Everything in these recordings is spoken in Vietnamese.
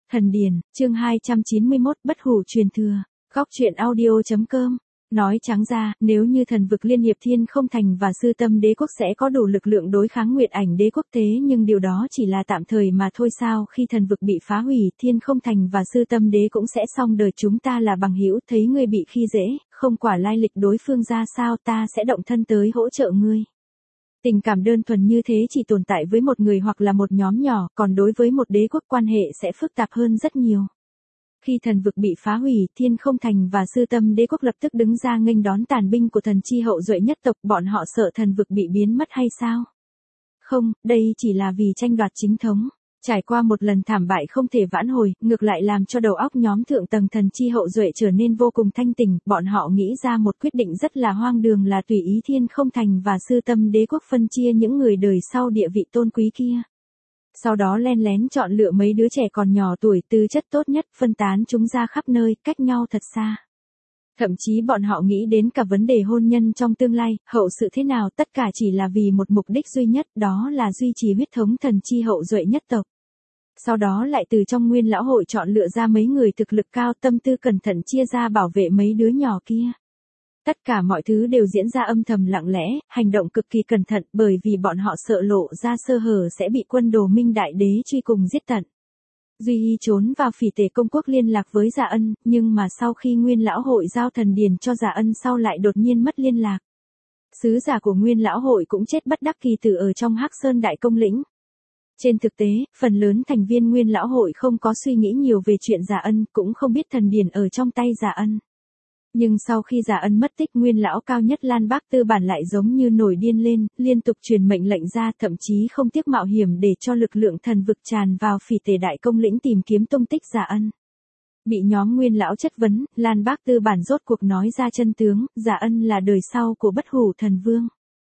Thần Điền, chương 291, bất hủ truyền thừa. Góc truyện audio.com. Nói trắng ra, nếu như thần vực liên hiệp Thiên Không Thành và Sư Tâm Đế Quốc sẽ có đủ lực lượng đối kháng Nguyệt Ảnh Đế Quốc thế nhưng điều đó chỉ là tạm thời mà thôi sao, khi thần vực bị phá hủy, Thiên Không Thành và Sư Tâm Đế cũng sẽ xong đời, chúng ta là bằng hữu, thấy ngươi bị khi dễ, không quả lai lịch đối phương ra sao, ta sẽ động thân tới hỗ trợ ngươi. Tình cảm đơn thuần như thế chỉ tồn tại với một người hoặc là một nhóm nhỏ, còn đối với một đế quốc quan hệ sẽ phức tạp hơn rất nhiều. Khi thần vực bị phá hủy, Thiên Không Thành và Sư Tâm Đế Quốc lập tức đứng ra nghênh đón tàn binh của thần chi hậu duệ nhất tộc, bọn họ sợ thần vực bị biến mất hay sao? Không, đây chỉ là vì tranh đoạt chính thống. Trải qua một lần thảm bại không thể vãn hồi, ngược lại làm cho đầu óc nhóm thượng tầng thần chi hậu duệ trở nên vô cùng thanh tỉnh, bọn họ nghĩ ra một quyết định rất là hoang đường là tùy ý Thiên Không Thành và Sư Tâm Đế Quốc phân chia những người đời sau địa vị tôn quý kia. Sau đó len lén chọn lựa mấy đứa trẻ còn nhỏ tuổi tư chất tốt nhất, phân tán chúng ra khắp nơi, cách nhau thật xa. Thậm chí bọn họ nghĩ đến cả vấn đề hôn nhân trong tương lai, hậu sự thế nào, tất cả chỉ là vì một mục đích duy nhất, đó là duy trì huyết thống thần chi hậu duệ nhất tộc. Sau đó lại từ trong Nguyên Lão Hội chọn lựa ra mấy người thực lực cao, tâm tư cẩn thận chia ra bảo vệ mấy đứa nhỏ kia. Tất cả mọi thứ đều diễn ra âm thầm lặng lẽ, hành động cực kỳ cẩn thận bởi vì bọn họ sợ lộ ra sơ hở sẽ bị quân Đồ Minh Đại Đế truy cùng giết tận. Duy Hy trốn vào Phỉ Tề Công Quốc liên lạc với Dạ Ân, nhưng mà sau khi Nguyên Lão Hội giao thần điền cho Dạ Ân sau lại đột nhiên mất liên lạc. Sứ giả của Nguyên Lão Hội cũng chết bất đắc kỳ tử ở trong Hắc Sơn Đại Công Lĩnh. Trên thực tế, phần lớn thành viên Nguyên Lão Hội không có suy nghĩ nhiều về chuyện Dạ Ân, cũng không biết thần điền ở trong tay Dạ Ân. Nhưng sau khi Dạ Ân mất tích, Nguyên Lão cao nhất Lan Bác Tư Bản lại giống như nổi điên lên, liên tục truyền mệnh lệnh ra, thậm chí không tiếc mạo hiểm để cho lực lượng thần vực tràn vào Phỉ Tề Đại Công Lĩnh tìm kiếm tung tích Dạ Ân. Bị nhóm Nguyên Lão chất vấn, Lan Bác Tư Bản rốt cuộc nói ra chân tướng, Dạ Ân là đời sau của Bất Hủ Thần Vương.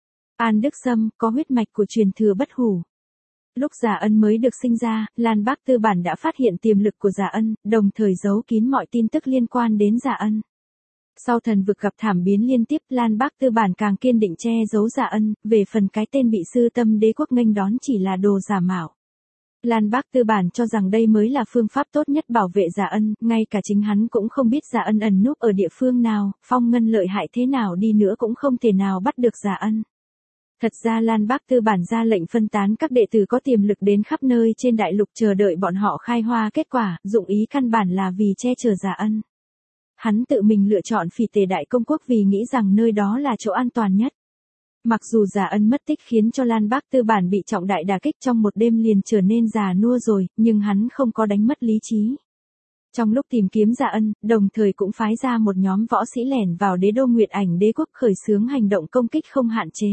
An Đức Sâm có huyết mạch của truyền thừa Bất Hủ. Lúc Dạ Ân mới được sinh ra, Lan Bác Tư Bản đã phát hiện tiềm lực của Dạ Ân, đồng thời giấu kín mọi tin tức liên quan đến Dạ Ân. Sau thần vực gặp thảm biến liên tiếp, Lan Bác Tư Bản càng kiên định che giấu Dạ Ân, về phần cái tên bị Sư Tâm Đế Quốc nghênh đón chỉ là đồ giả mạo. Lan Bác Tư Bản cho rằng đây mới là phương pháp tốt nhất bảo vệ Dạ Ân, ngay cả chính hắn cũng không biết Dạ Ân ẩn núp ở địa phương nào, Phong Ngân lợi hại thế nào đi nữa cũng không thể nào bắt được Dạ Ân. Thật ra Lan Bác Tư Bản ra lệnh phân tán các đệ tử có tiềm lực đến khắp nơi trên đại lục chờ đợi bọn họ khai hoa kết quả, dụng ý căn bản là vì che chở Dạ Ân. Hắn tự mình lựa chọn Phỉ Tề Đại Công Quốc vì nghĩ rằng nơi đó là chỗ an toàn nhất. Mặc dù Dạ Ân mất tích khiến cho Lan Bác Tư Bản bị trọng đại đả kích trong một đêm liền trở nên già nua rồi, nhưng hắn không có đánh mất lý trí. Trong lúc tìm kiếm Dạ Ân, đồng thời cũng phái ra một nhóm võ sĩ lẻn vào đế đô Nguyệt Ảnh Đế Quốc khởi xướng hành động công kích không hạn chế.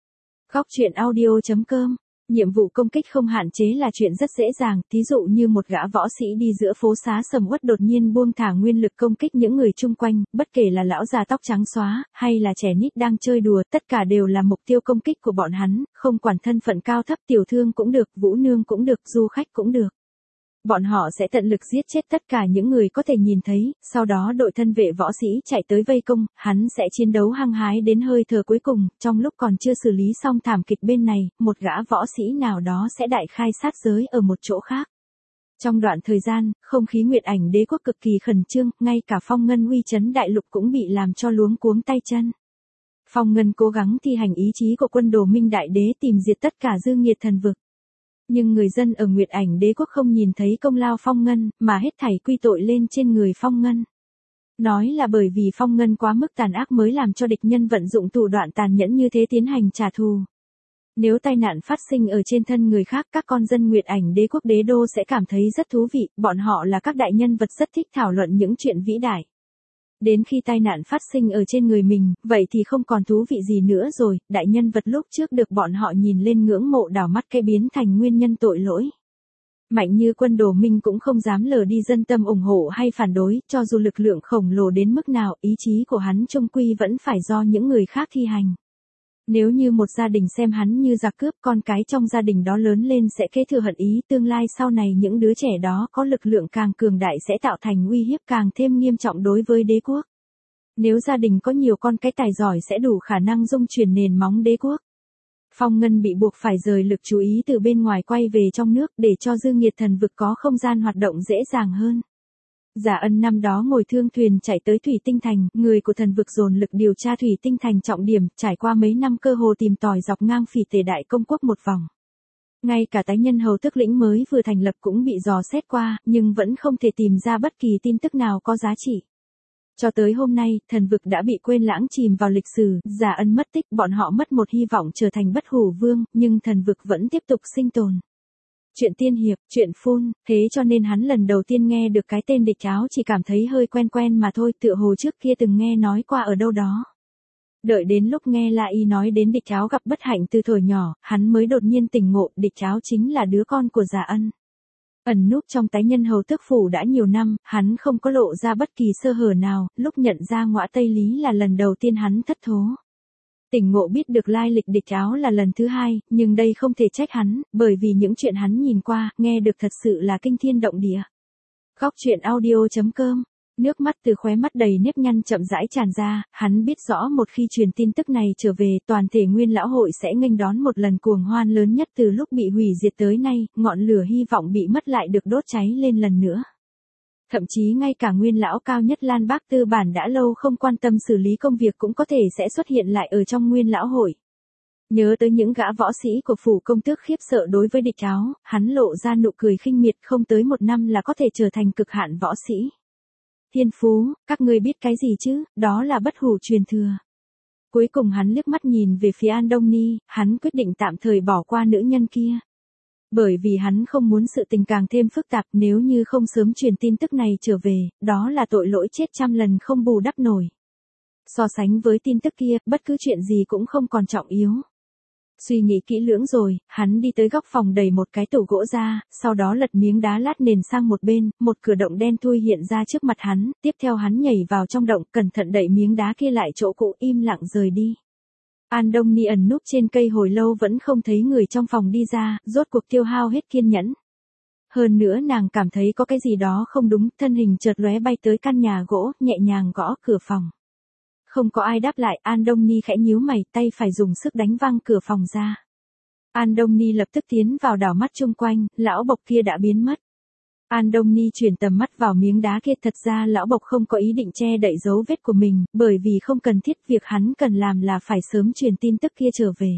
Góc truyện audio.com. Nhiệm vụ công kích không hạn chế là chuyện rất dễ dàng, thí dụ như một gã võ sĩ đi giữa phố xá sầm uất đột nhiên buông thả nguyên lực công kích những người chung quanh, bất kể là lão già tóc trắng xóa, hay là trẻ nít đang chơi đùa, tất cả đều là mục tiêu công kích của bọn hắn, không quản thân phận cao thấp, tiểu thương cũng được, vũ nương cũng được, du khách cũng được. Bọn họ sẽ tận lực giết chết tất cả những người có thể nhìn thấy, sau đó đội thân vệ võ sĩ chạy tới vây công, hắn sẽ chiến đấu hăng hái đến hơi thở cuối cùng, trong lúc còn chưa xử lý xong thảm kịch bên này, một gã võ sĩ nào đó sẽ đại khai sát giới ở một chỗ khác. Trong đoạn thời gian, không khí Nguyệt Ảnh Đế Quốc cực kỳ khẩn trương, ngay cả Phong Ngân uy chấn đại lục cũng bị làm cho luống cuống tay chân. Phong Ngân cố gắng thi hành ý chí của quân Đồ Minh Đại Đế tìm diệt tất cả dư nghiệt thần vực. Nhưng người dân ở Nguyệt Ảnh Đế Quốc không nhìn thấy công lao Phong Ngân, mà hết thảy quy tội lên trên người Phong Ngân. Nói là bởi vì Phong Ngân quá mức tàn ác mới làm cho địch nhân vận dụng thủ đoạn tàn nhẫn như thế tiến hành trả thù. Nếu tai nạn phát sinh ở trên thân người khác, các con dân Nguyệt Ảnh Đế Quốc đế đô sẽ cảm thấy rất thú vị, bọn họ là các đại nhân vật rất thích thảo luận những chuyện vĩ đại. Đến khi tai nạn phát sinh ở trên người mình, vậy thì không còn thú vị gì nữa rồi, đại nhân vật lúc trước được bọn họ nhìn lên ngưỡng mộ đảo mắt cái biến thành nguyên nhân tội lỗi. Mạnh như quân Đồ Minh cũng không dám lờ đi dân tâm ủng hộ hay phản đối, cho dù lực lượng khổng lồ đến mức nào, ý chí của hắn chung quy vẫn phải do những người khác thi hành. Nếu như một gia đình xem hắn như giặc cướp, con cái trong gia đình đó lớn lên sẽ kế thừa hận ý, tương lai sau này những đứa trẻ đó có lực lượng càng cường đại sẽ tạo thành uy hiếp càng thêm nghiêm trọng đối với đế quốc. Nếu gia đình có nhiều con cái tài giỏi sẽ đủ khả năng dung chuyển nền móng đế quốc. Phong Ngân bị buộc phải rời lực chú ý từ bên ngoài quay về trong nước để cho Dương Nghiệt thần vực có không gian hoạt động dễ dàng hơn. Giả Ân năm đó ngồi thương thuyền chạy tới Thủy Tinh Thành, người của thần vực dồn lực điều tra Thủy Tinh Thành trọng điểm, trải qua mấy năm cơ hồ tìm tòi dọc ngang Phỉ Tề Đại Công Quốc một vòng. Ngay cả tái nhân hầu tức lĩnh mới vừa thành lập cũng bị dò xét qua, nhưng vẫn không thể tìm ra bất kỳ tin tức nào có giá trị. Cho tới hôm nay, thần vực đã bị quên lãng chìm vào lịch sử, Giả Ân mất tích, bọn họ mất một hy vọng trở thành bất hủ vương, nhưng thần vực vẫn tiếp tục sinh tồn. Chuyện tiên hiệp, chuyện phun, thế cho nên hắn lần đầu tiên nghe được cái tên Địch Áo chỉ cảm thấy hơi quen quen mà thôi, tựa hồ trước kia từng nghe nói qua ở đâu đó. Đợi đến lúc nghe La Y nói đến Địch Áo gặp bất hạnh từ thuở nhỏ, hắn mới đột nhiên tỉnh ngộ, Địch Áo chính là đứa con của Giả Ân. Ẩn núp trong tái nhân hầu tước phủ đã nhiều năm, hắn không có lộ ra bất kỳ sơ hở nào, lúc nhận ra ngõa Tây Lý là lần đầu tiên hắn thất thố. Tỉnh ngộ biết được lai lịch Địch Áo là lần thứ hai, nhưng đây không thể trách hắn, bởi vì những chuyện hắn nhìn qua, nghe được thật sự là kinh thiên động địa. Góc truyện audio.com. Nước mắt từ khóe mắt đầy nếp nhăn chậm rãi tràn ra, hắn biết rõ một khi truyền tin tức này trở về, toàn thể Nguyên Lão hội sẽ nghênh đón một lần cuồng hoan lớn nhất từ lúc bị hủy diệt tới nay, ngọn lửa hy vọng bị mất lại được đốt cháy lên lần nữa. Thậm chí ngay cả Nguyên Lão cao nhất Lan Bác Tư Bản đã lâu không quan tâm xử lý công việc cũng có thể sẽ xuất hiện lại ở trong Nguyên Lão hội. Nhớ tới những gã võ sĩ của phủ công tước khiếp sợ đối với Địch Áo, hắn lộ ra nụ cười khinh miệt, không tới một năm là có thể trở thành cực hạn võ sĩ. Thiên phú, các ngươi biết cái gì chứ, đó là bất hủ truyền thừa. Cuối cùng hắn liếc mắt nhìn về phía An Đông Ni, hắn quyết định tạm thời bỏ qua nữ nhân kia. Bởi vì hắn không muốn sự tình càng thêm phức tạp, nếu như không sớm truyền tin tức này trở về, đó là tội lỗi chết trăm lần không bù đắp nổi. So sánh với tin tức kia, bất cứ chuyện gì cũng không còn trọng yếu. Suy nghĩ kỹ lưỡng rồi, hắn đi tới góc phòng đẩy một cái tủ gỗ ra, sau đó lật miếng đá lát nền sang một bên, một cửa động đen thui hiện ra trước mặt hắn, tiếp theo hắn nhảy vào trong động, cẩn thận đẩy miếng đá kia lại chỗ cũ, im lặng rời đi. An Đông Ni ẩn núp trên cây hồi lâu vẫn không thấy người trong phòng đi ra, rốt cuộc tiêu hao hết kiên nhẫn. Hơn nữa nàng cảm thấy có cái gì đó không đúng, thân hình chợt lóe bay tới căn nhà gỗ, nhẹ nhàng gõ cửa phòng. Không có ai đáp lại, An Đông Ni khẽ nhíu mày, tay phải dùng sức đánh văng cửa phòng ra. An Đông Ni lập tức tiến vào đảo mắt chung quanh, lão bộc kia đã biến mất. An Đông Ni chuyển tầm mắt vào miếng đá kia, thật ra lão bộc không có ý định che đậy dấu vết của mình, bởi vì không cần thiết, việc hắn cần làm là phải sớm truyền tin tức kia trở về.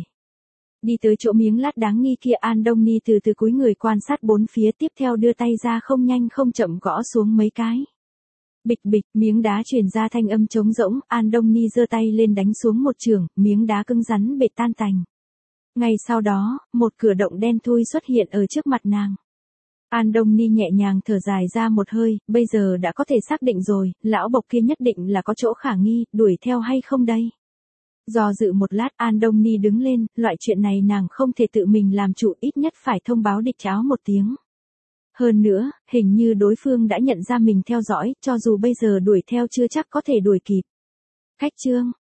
Đi tới chỗ miếng lát đáng nghi kia, An Đông Ni từ từ cúi người quan sát bốn phía, tiếp theo đưa tay ra không nhanh không chậm gõ xuống mấy cái. Bịch bịch, miếng đá truyền ra thanh âm trống rỗng, An Đông Ni giơ tay lên đánh xuống một chưởng, miếng đá cứng rắn bệt tan tành. Ngay sau đó, một cửa động đen thui xuất hiện ở trước mặt nàng. An Đông Ni nhẹ nhàng thở dài ra một hơi, bây giờ đã có thể xác định rồi, lão bộc kia nhất định là có chỗ khả nghi, đuổi theo hay không đây? Do dự một lát, An Đông Ni đứng lên, loại chuyện này nàng không thể tự mình làm chủ, ít nhất phải thông báo Địch Áo một tiếng. Hơn nữa, hình như đối phương đã nhận ra mình theo dõi, cho dù bây giờ đuổi theo chưa chắc có thể đuổi kịp. Khách chương,